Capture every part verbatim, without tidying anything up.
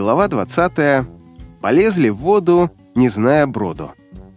Глава двадцатая. Полезли в воду, не зная броду.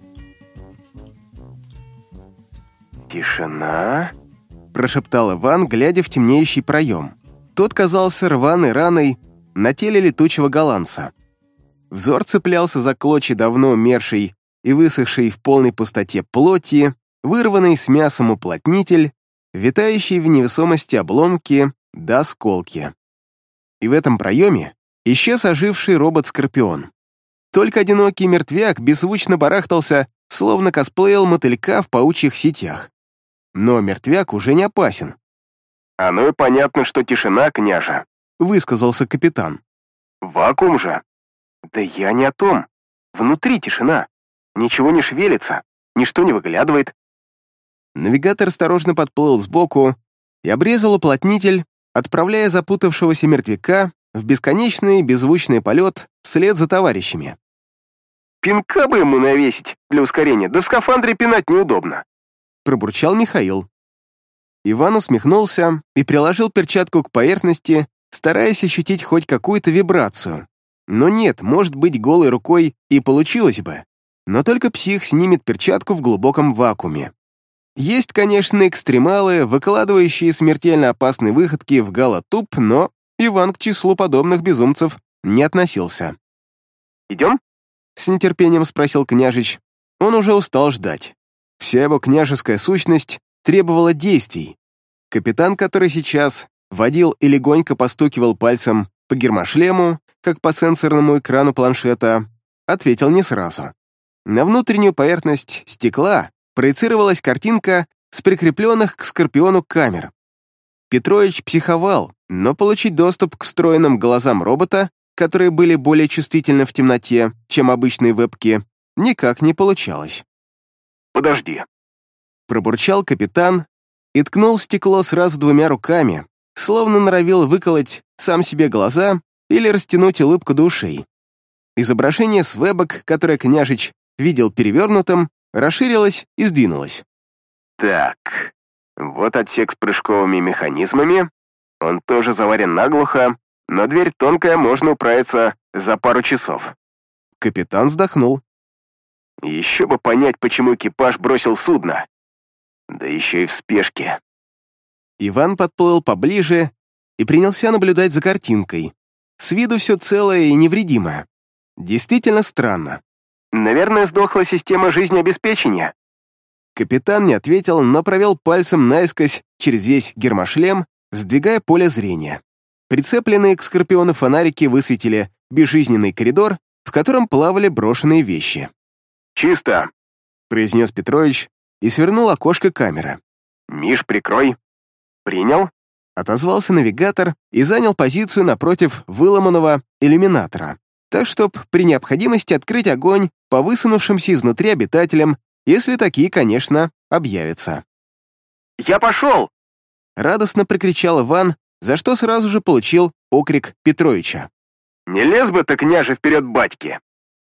«Тишина?» — прошептал Иван, глядя в темнеющий проем. Тот казался рваной раной на теле летучего голландца. Взор цеплялся за клочья давно умершей и высохшей в полной пустоте плоти, вырванный с мясом уплотнитель, витающие в невесомости обломки да осколки. И в этом проеме исчез оживший робот-скорпион. Только одинокий мертвяк беззвучно барахтался, словно косплеил мотылька в паучьих сетях. Но мертвяк уже не опасен. «Оно и понятно, что тишина, княже», — высказался капитан. «Вакуум же». «Да я не о том. Внутри тишина. Ничего не шевелится, ничто не выглядывает». Навигатор осторожно подплыл сбоку и обрезал уплотнитель, отправляя запутавшегося мертвяка в бесконечный беззвучный полет вслед за товарищами. «Пинка бы ему навесить для ускорения, да в скафандре пинать неудобно», — пробурчал Михаил. Иван усмехнулся и приложил перчатку к поверхности, стараясь ощутить хоть какую-то вибрацию. Но нет, может быть, голой рукой и получилось бы. Но только псих снимет перчатку в глубоком вакууме. Есть, конечно, экстремалы, выкладывающие смертельно опасные выходки в галатуб, но Иван к числу подобных безумцев не относился. «Идем?» — с нетерпением спросил княжич. Он уже устал ждать. Вся его княжеская сущность требовала действий. Капитан, который сейчас водил и легонько постукивал пальцем по гермошлему, как по сенсорному экрану планшета, ответил не сразу. На внутреннюю поверхность стекла проецировалась картинка с прикрепленных к Скорпиону камер. Петрович психовал, но получить доступ к встроенным глазам робота, которые были более чувствительны в темноте, чем обычные вебки, никак не получалось. «Подожди», — пробурчал капитан и ткнул в стекло сразу двумя руками, словно норовил выколоть сам себе глаза или растянуть улыбку до ушей. Изображение с вебок, которое княжич видел перевернутым, расширилось и сдвинулось. «Так, вот отсек с прыжковыми механизмами. Он тоже заварен наглухо, но дверь тонкая, можно управиться за пару часов». Капитан вздохнул. «Еще бы понять, почему экипаж бросил судно. Да еще и в спешке». Иван подплыл поближе и принялся наблюдать за картинкой. С виду все целое и невредимое. Действительно странно. «Наверное, сдохла система жизнеобеспечения». Капитан не ответил, но провел пальцем наискось через весь гермошлем, сдвигая поле зрения. Прицепленные к Скорпиону фонарики высветили безжизненный коридор, в котором плавали брошенные вещи. «Чисто», — произнес Петрович и свернул окошко камеры. «Миш, прикрой». «Принял», — отозвался навигатор и занял позицию напротив выломанного иллюминатора, так, чтоб при необходимости открыть огонь по высунувшимся изнутри обитателям, если такие, конечно, объявятся. «Я пошел!» — радостно прикричал Иван, за что сразу же получил окрик Петровича. «Не лез бы ты, княже, вперед батьки!»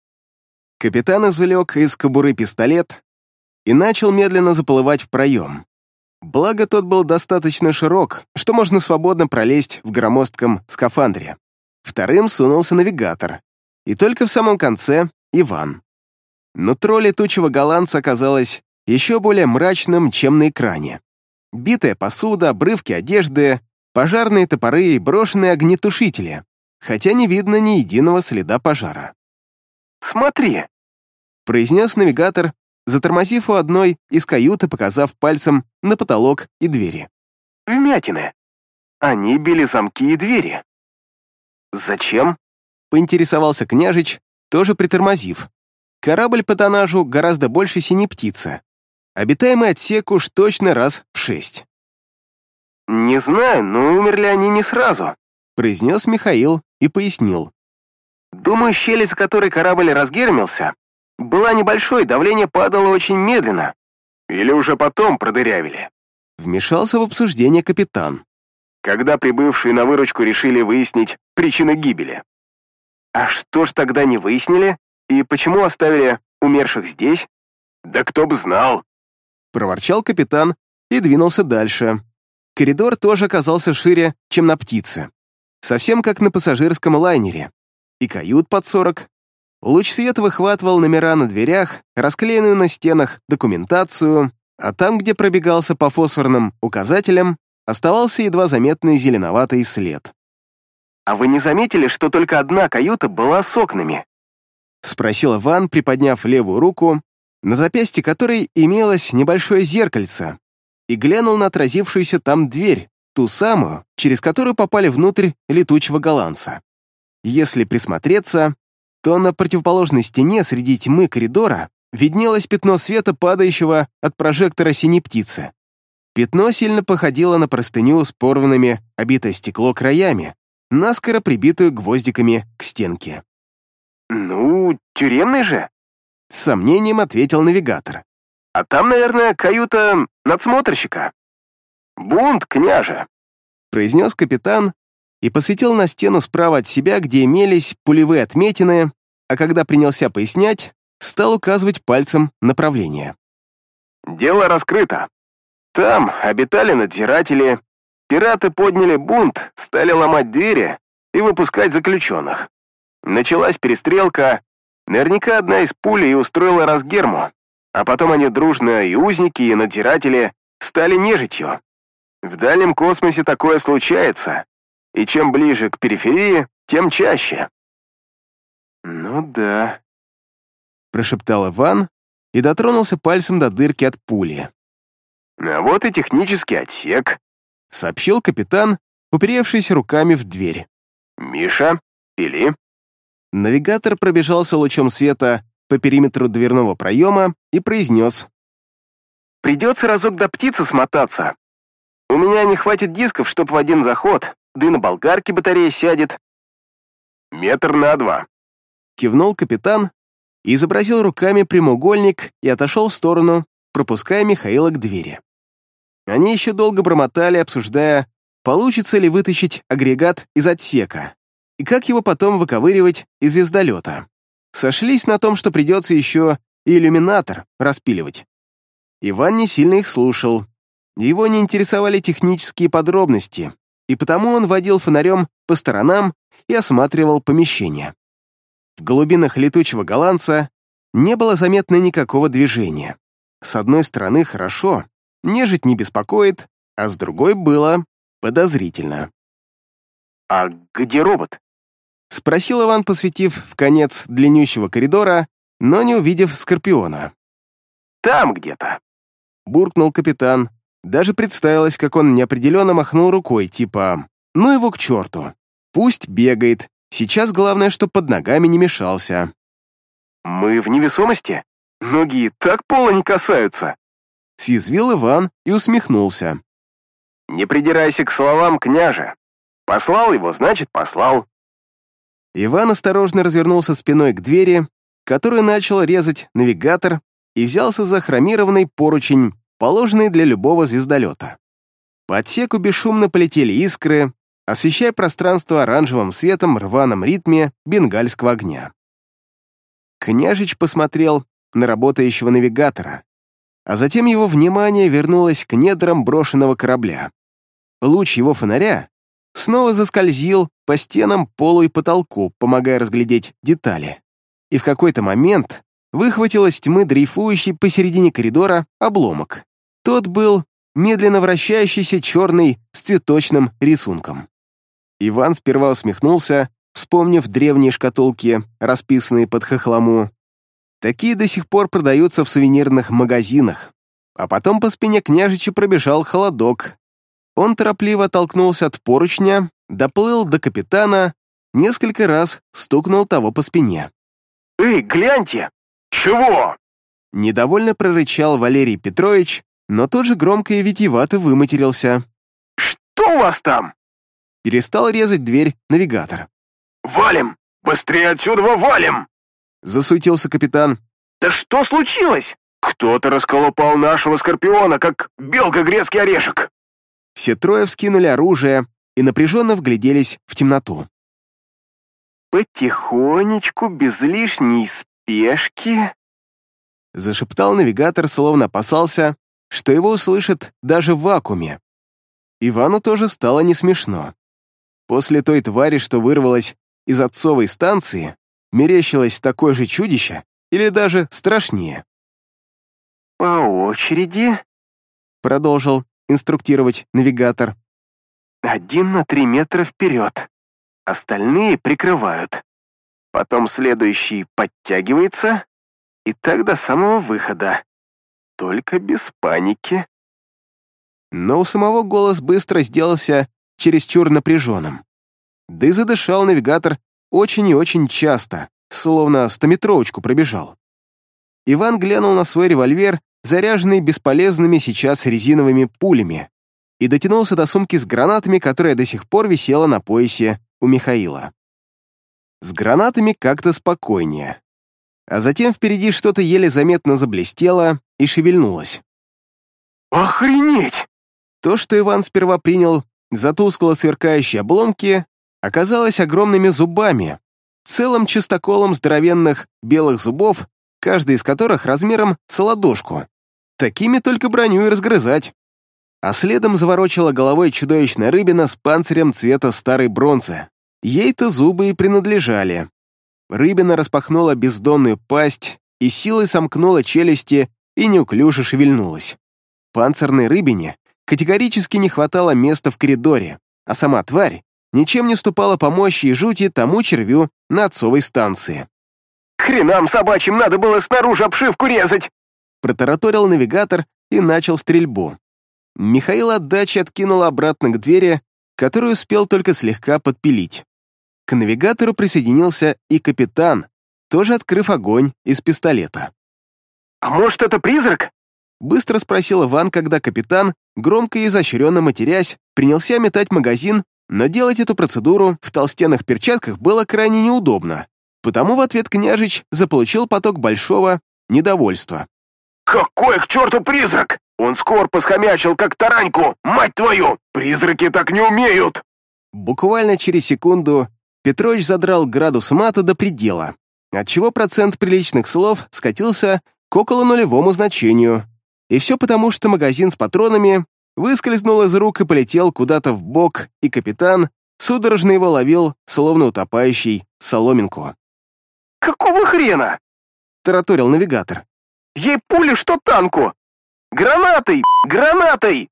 Капитан извлек из кобуры пистолет и начал медленно заплывать в проем. Благо, тот был достаточно широк, что можно свободно пролезть в громоздком скафандре. Вторым сунулся навигатор, и только в самом конце — Иван. Нутро летучего голландца оказалось еще более мрачным, чем на экране. Битая посуда, обрывки одежды, пожарные топоры и брошенные огнетушители, хотя не видно ни единого следа пожара. «Смотри!» — произнес навигатор, затормозив у одной из кают и показав пальцем на потолок и двери. «Вмятины. Они били замки и двери». «Зачем?» — поинтересовался княжич, тоже притормозив. Корабль по тоннажу гораздо больше синей птицы. Обитаемый отсек уж точно раз в шесть. «Не знаю, но умерли они не сразу», — произнес Михаил и пояснил. «Думаю, щель, за которой корабль разгермился, была небольшой, давление падало очень медленно. Или уже потом продырявили». Вмешался в обсуждение капитан. «Когда прибывшие на выручку решили выяснить причины гибели». «А что ж тогда не выяснили? И почему оставили умерших здесь?» «Да кто бы знал!» Проворчал капитан и двинулся дальше. Коридор тоже оказался шире, чем на птице. Совсем как на пассажирском лайнере. и кают под сорок. Луч света выхватывал номера на дверях, расклеенную на стенах документацию, а там, где пробегался по фосфорным указателям, оставался едва заметный зеленоватый след. «А вы не заметили, что только одна каюта была с окнами?» — спросил Иван, приподняв левую руку, на запястье которой имелось небольшое зеркальце, и глянул на отразившуюся там дверь, ту самую, через которую попали внутрь летучего голландца. Если присмотреться, то на противоположной стене среди тьмы коридора виднелось пятно света, падающего от прожектора синей птицы. Пятно сильно походило на простыню с порванными, обитое стекло краями, наскоро прибитую гвоздиками к стенке. «Ну, тюремный же?» — с сомнением ответил навигатор. «А там, наверное, каюта надсмотрщика. Бунт, княже!» — произнес капитан и посветил на стену справа от себя, где имелись пулевые отметины, а когда принялся пояснять, стал указывать пальцем направление. «Дело раскрыто. Там обитали надзиратели, пираты подняли бунт, стали ломать двери и выпускать заключенных. Началась перестрелка, наверняка одна из пуль и устроила разгерму, а потом они дружно, и узники, и надзиратели, стали нежитью. В дальнем космосе такое случается, и чем ближе к периферии, тем чаще». «Ну да», — прошептал Иван и дотронулся пальцем до дырки от пули. «А вот и технический отсек», — сообщил капитан, уперевшийся руками в дверь. «Миша, пили». Навигатор пробежался лучом света по периметру дверного проема и произнес: «Придется разок до птицы смотаться. У меня не хватит дисков, чтоб в один заход, да и на болгарке батарея сядет». «Метр на два», — кивнул капитан, изобразил руками прямоугольник и отошел в сторону, пропуская Михаила к двери. Они еще долго бормотали, обсуждая, получится ли вытащить агрегат из отсека и как его потом выковыривать из звездолета. Сошлись на том, что придется еще и иллюминатор распиливать. Иван не сильно их слушал. Его не интересовали технические подробности, и потому он водил фонарем по сторонам и осматривал помещение. В глубинах летучего голландца не было заметно никакого движения. С одной стороны, хорошо, нежить не беспокоит, а с другой было подозрительно. «А где робот?» — спросил Иван, посветив в конец длиннющего коридора, но не увидев Скорпиона. «Там где-то», — буркнул капитан. Даже представилось, как он неопределенно махнул рукой, типа «ну его к черту, пусть бегает, сейчас главное, чтоб под ногами не мешался». «Мы в невесомости? Ноги так пола не касаются», — съязвил Иван и усмехнулся. «Не придирайся к словам, княже. Послал его, значит, послал». Иван осторожно развернулся спиной к двери, которую начал резать навигатор, и взялся за хромированный поручень, положенный для любого звездолета. По отсеку бесшумно полетели искры, освещая пространство оранжевым светом в рваном ритме бенгальского огня. Княжич посмотрел на работающего навигатора, а затем его внимание вернулось к недрам брошенного корабля. Луч его фонаря снова заскользил по стенам, полу и потолку, помогая разглядеть детали, и в какой-то момент выхватил из тьмы дрейфующий посередине коридора обломок. Тот был медленно вращающийся черный с цветочным рисунком. Иван сперва усмехнулся, вспомнив древние шкатулки, расписанные под хохлому. Такие до сих пор продаются в сувенирных магазинах. А потом по спине княжича пробежал холодок. Он торопливо оттолкнулся от поручня, доплыл до капитана, несколько раз стукнул того по спине. «Эй, гляньте!» «Чего?» Недовольно прорычал Валерий Петрович, но тот же громко и витиевато выматерился. «Что у вас там?» Перестал резать дверь навигатор. «Валим! Быстрее отсюда, валим!» Засуетился капитан. «Да что случилось? Кто-то расколупал нашего Скорпиона, как белка грецкий орешек!» Все трое вскинули оружие и напряженно вгляделись в темноту. «Потихонечку, без лишней спешки», — зашептал навигатор, словно опасался, что его услышат даже в вакууме. Ивану тоже стало не смешно. После той твари, что вырвалась из отцовой станции мерещилось такое же чудище или даже страшнее. «По очереди», — продолжил инструктировать навигатор. «один на три метра вперед. Остальные прикрывают. Потом следующий подтягивается, и так до самого выхода. Только без паники». Но у самого голос быстро сделался чересчур напряженным. Да и задышал навигатор очень и очень часто, словно стометровочку пробежал. Иван глянул на свой револьвер, заряженный бесполезными сейчас резиновыми пулями, и дотянулся до сумки с гранатами, которая до сих пор висела на поясе у Михаила. С гранатами как-то спокойнее. А затем впереди что-то еле заметно заблестело и шевельнулось. «Охренеть!» То, что Иван сперва принял за тускло сверкающие обломки, оказалось огромными зубами, целым чистоколом здоровенных белых зубов, каждый из которых размером с ладошку. Такими только броню и разгрызать. А следом заворочила головой чудовищная рыбина с панцирем цвета старой бронзы. Ей-то зубы и принадлежали. Рыбина распахнула бездонную пасть и силой сомкнула челюсти и неуклюже шевельнулась. Панцирной рыбине категорически не хватало места в коридоре, а сама тварь ничем не уступала по мощи и жути тому червю на отцовой станции. «Хренам собачьим надо было снаружи обшивку резать!» Протараторил навигатор и начал стрельбу. Михаил от дачи откинул обратно к двери, которую успел только слегка подпилить. К навигатору присоединился и капитан, тоже открыв огонь из пистолета. «А может, это призрак?» Быстро спросил Иван, когда капитан, громко и изощренно матерясь, принялся метать магазин, но делать эту процедуру в толстенных перчатках было крайне неудобно, потому в ответ княжич заполучил поток большого недовольства. «Какой к черту призрак? Он с корпус хомячил, как тараньку, мать твою! Призраки так не умеют!» Буквально через секунду Петрович задрал градус мата до предела, отчего процент приличных слов скатился к около нулевому значению. И все потому, что магазин с патронами выскользнул из рук и полетел куда-то в бок, и капитан судорожно его ловил, словно утопающий соломинку. «Какого хрена?» — тараторил навигатор. «Ей пули, что танку! Гранатой! Гранатой!»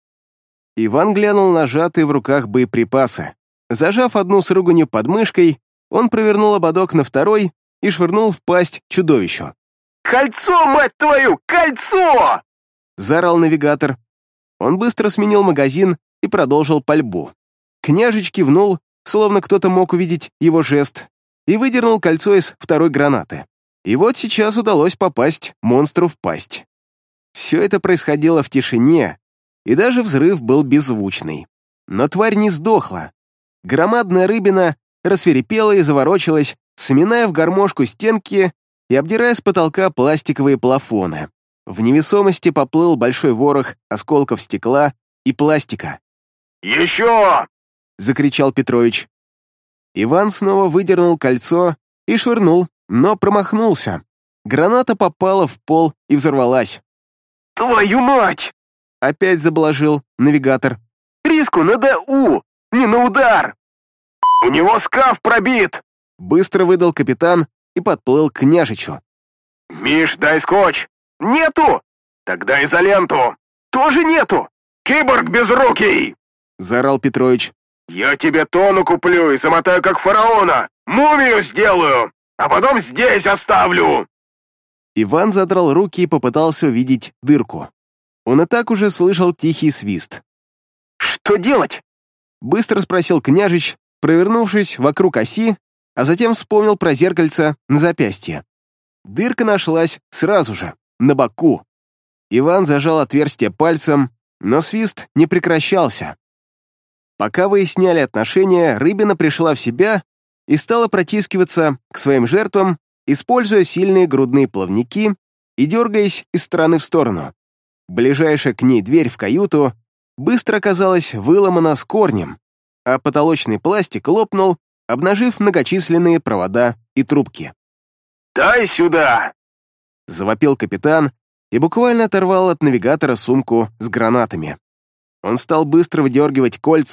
Иван глянул на сжатые в руках боеприпасы. Зажав одну с руганью под мышкой, он провернул ободок на второй и швырнул в пасть чудовищу. «Кольцо, мать твою! Кольцо!» — заорал навигатор. Он быстро сменил магазин и продолжил пальбу. Княжич кивнул, словно кто-то мог увидеть его жест, и выдернул кольцо из второй гранаты. И вот сейчас удалось попасть монстру в пасть. Все это происходило в тишине, и даже взрыв был беззвучный. Но тварь не сдохла. Громадная рыбина рассвирепела и заворочилась, сминая в гармошку стенки и обдирая с потолка пластиковые плафоны. В невесомости поплыл большой ворох осколков стекла и пластика. «Еще!» — закричал Петрович. Иван снова выдернул кольцо и швырнул, но промахнулся. Граната попала в пол и взорвалась. «Твою мать!» — опять заблажил навигатор. «Риску на ДУ, не на удар! У него скаф пробит!» Быстро выдал капитан и подплыл к княжичу. «Миш, дай скотч!» «Нету! Тогда изоленту! Тоже нету! Киборг безрукий!» — заорал Петрович. «Я тебе тонну куплю и замотаю как фараона! Мумию сделаю! А потом здесь оставлю!» Иван задрал руки и попытался увидеть дырку. Он и так уже слышал тихий свист. «Что делать?» — быстро спросил княжич, провернувшись вокруг оси, а затем вспомнил про зеркальце на запястье. Дырка нашлась сразу же, на боку. Иван зажал отверстие пальцем, но свист не прекращался. Пока выясняли отношения, рыбина пришла в себя и стала протискиваться к своим жертвам, используя сильные грудные плавники и дергаясь из стороны в сторону. Ближайшая к ней дверь в каюту быстро оказалась выломана с корнем, а потолочный пластик лопнул, обнажив многочисленные провода и трубки. «Дай сюда!» — завопил капитан и буквально оторвал от навигатора сумку с гранатами. Он стал быстро выдергивать кольца,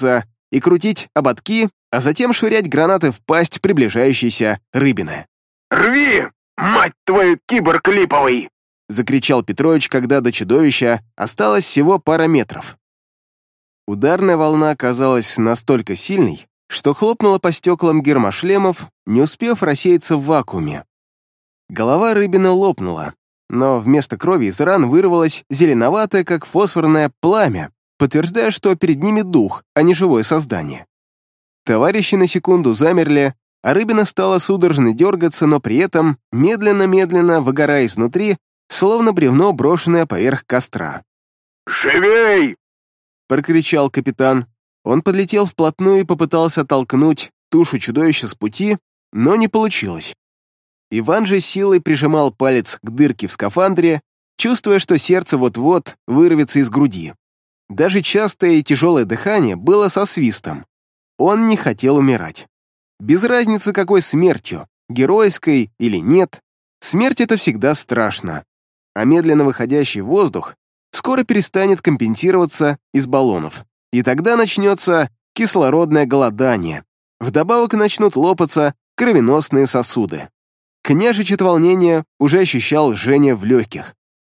и крутить ободки, а затем швырять гранаты в пасть приближающейся рыбины. «Рви, мать твою, киборг липовый!» — закричал Петрович, когда до чудовища осталось всего пара метров. Ударная волна оказалась настолько сильной, что хлопнула по стеклам гермошлемов, не успев рассеяться в вакууме. Голова рыбины лопнула, но вместо крови из ран вырвалось зеленоватое, как фосфорное пламя, подтверждая, что перед ними дух, а не живое создание. Товарищи на секунду замерли, а рыбина стала судорожно дергаться, но при этом медленно-медленно выгорая изнутри, словно бревно, брошенное поверх костра. «Живей!» — прокричал капитан. Он подлетел вплотную и попытался оттолкнуть тушу чудовища с пути, но не получилось. Иван же силой прижимал палец к дырке в скафандре, чувствуя, что сердце вот-вот вырвется из груди. Даже частое и тяжелое дыхание было со свистом. Он не хотел умирать. Без разницы, какой смертью, геройской или нет, смерть — это всегда страшно, а медленно выходящий воздух скоро перестанет компенсироваться из баллонов, и тогда начнется кислородное голодание. Вдобавок начнут лопаться кровеносные сосуды. Княжич от волнения уже ощущал жжение в легких.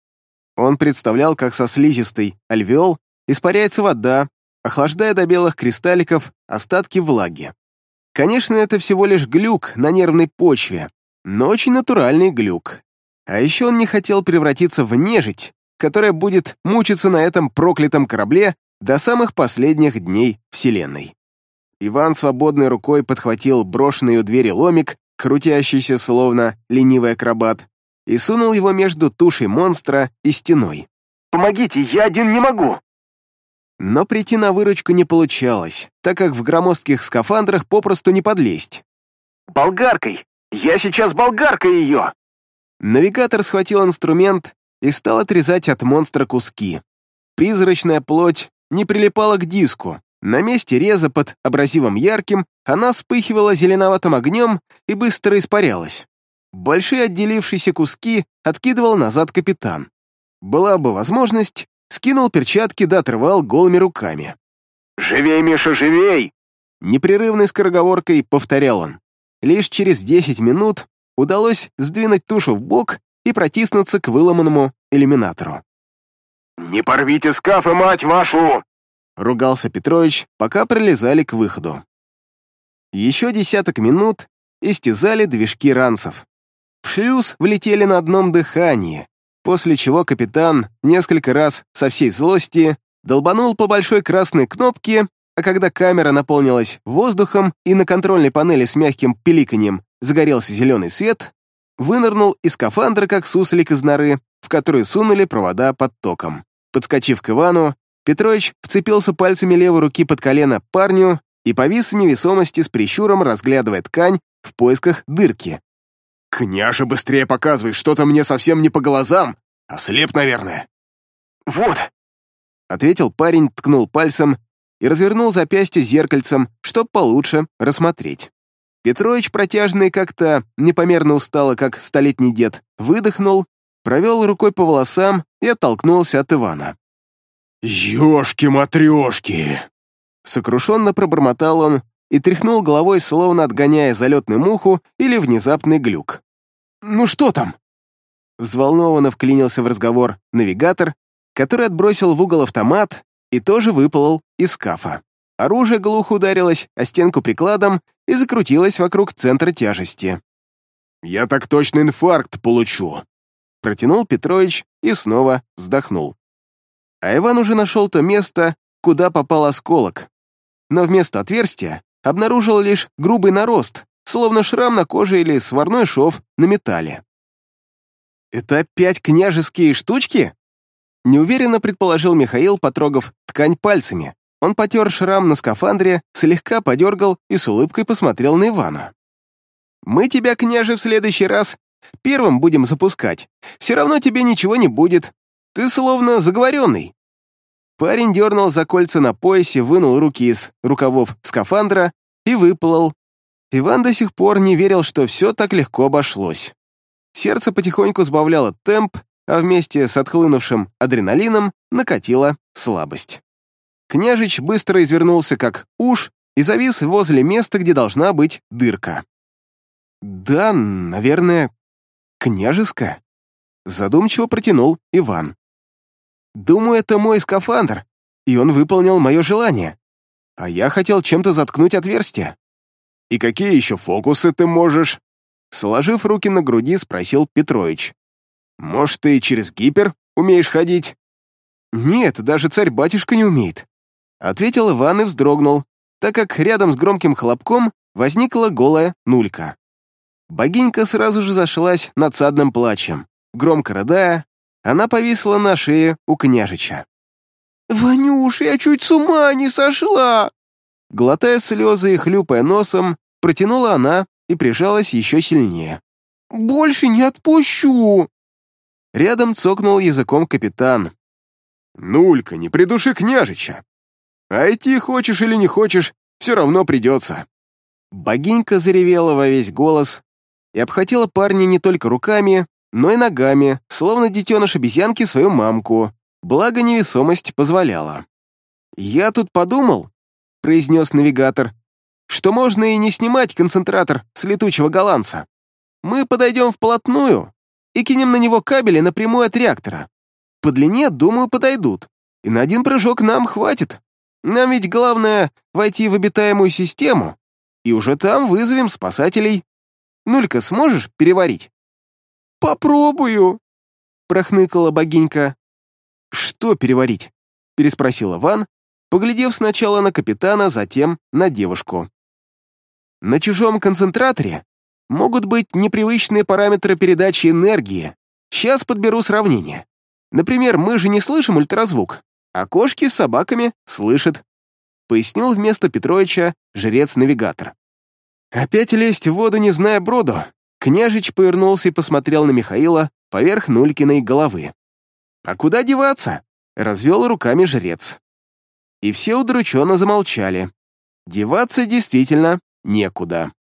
Он представлял, как со слизистой альвеол испаряется вода, охлаждая до белых кристалликов остатки влаги. Конечно, это всего лишь глюк на нервной почве, но очень натуральный глюк. А еще он не хотел превратиться в нежить, которая будет мучиться на этом проклятом корабле до самых последних дней Вселенной. Иван свободной рукой подхватил брошенный у двери ломик, крутящийся словно ленивый акробат, и сунул его между тушей монстра и стеной. «Помогите, я один не могу!» Но прийти на выручку не получалось, так как в громоздких скафандрах попросту не подлезть. «Болгаркой! Я сейчас болгаркой ее!» Навигатор схватил инструмент и стал отрезать от монстра куски. Призрачная плоть не прилипала к диску. На месте реза под абразивом ярким она вспыхивала зеленоватым огнем и быстро испарялась. Большие отделившиеся куски откидывал назад капитан. Была бы возможность, скинул перчатки да отрывал голыми руками. «Живей, Миша, живей!» Непрерывной скороговоркой повторял он. Лишь через десять минут удалось сдвинуть тушу в бок и протиснуться к выломанному иллюминатору. «Не порвите скафы, мать вашу!» — ругался Петрович, пока пролезали к выходу. Еще десяток минут истязали движки ранцев. В шлюз влетели на одном дыхании, после чего капитан несколько раз со всей злости долбанул по большой красной кнопке, а когда камера наполнилась воздухом и на контрольной панели с мягким пиликаньем загорелся зеленый свет, вынырнул из скафандра, как суслик из норы, в которую сунули провода под током. Подскочив к Ивану, Петрович вцепился пальцами левой руки под колено парню и повис в невесомости с прищуром, разглядывая ткань в поисках дырки. «Княже, быстрее показывай, что-то мне совсем не по глазам, ослеп, наверное». «Вот», — ответил парень, ткнул пальцем и развернул запястье зеркальцем, чтоб получше рассмотреть. Петрович, протяжный как-то непомерно устало, как столетний дед, выдохнул, провел рукой по волосам и оттолкнулся от Ивана. «Ешки-матрешки!» Сокрушенно пробормотал он и тряхнул головой, словно отгоняя залетную муху или внезапный глюк. «Ну что там?» Взволнованно вклинился в разговор навигатор, который отбросил в угол автомат и тоже выплыл из скафа. Оружие глухо ударилось о стенку прикладом и закрутилось вокруг центра тяжести. «Я так точно инфаркт получу!» Протянул Петрович и снова вздохнул. А Иван уже нашел то место, куда попал осколок. Но вместо отверстия обнаружил лишь грубый нарост, словно шрам на коже или сварной шов на металле. «Это опять княжеские штучки?» Неуверенно предположил Михаил, потрогав ткань пальцами. Он потер шрам на скафандре, слегка подергал и с улыбкой посмотрел на Ивана. «Мы тебя, княже, в следующий раз первым будем запускать. Все равно тебе ничего не будет. Ты словно заговоренный». Парень дернул за кольца на поясе, вынул руки из рукавов скафандра и выплыл. Иван до сих пор не верил, что все так легко обошлось. Сердце потихоньку сбавляло темп, а вместе с отхлынувшим адреналином накатила слабость. Княжич быстро извернулся как уж и завис возле места, где должна быть дырка. «Да, наверное, княжеская», — задумчиво протянул Иван. «Думаю, это мой скафандр, и он выполнил мое желание. А я хотел чем-то заткнуть отверстие». «И какие еще фокусы ты можешь?» Сложив руки на груди, спросил Петрович. «Может, ты через гипер умеешь ходить?» «Нет, даже царь-батюшка не умеет», — ответил Иван и вздрогнул, так как рядом с громким хлопком возникла голая Нулька. Богинька сразу же зашлась надсадным плачем. Громко рыдая, она повисла на шее у княжича. «Ванюш, я чуть с ума не сошла!» Глотая слезы и хлюпая носом, протянула она и прижалась еще сильнее. «Больше не отпущу!» Рядом цокнул языком капитан. «Нулька, не придуши княжича! А идти хочешь или не хочешь, все равно придется!» Богинька заревела во весь голос и обхватила парня не только руками, но и ногами, словно детеныш обезьянки свою мамку, благо невесомость позволяла. «Я тут подумал», — произнес навигатор, «что можно и не снимать концентратор с летучего голландца. Мы подойдем вплотную и кинем на него кабели напрямую от реактора. По длине, думаю, подойдут, и на один прыжок нам хватит. Нам ведь главное войти в обитаемую систему, и уже там вызовем спасателей. Нулька, сможешь переварить?» «Попробую», — прохныкала богинька. «Что переварить?» — переспросил Иван, поглядев сначала на капитана, затем на девушку. «На чужом концентраторе могут быть непривычные параметры передачи энергии. Сейчас подберу сравнение. Например, мы же не слышим ультразвук, а кошки с собаками слышат», — пояснил вместо Петровича жрец-навигатор. Опять лезть в воду, не зная броду, княжич повернулся и посмотрел на Михаила поверх Нулькиной головы. «А куда деваться?» — развел руками жрец. И все удрученно замолчали. Деваться действительно некуда.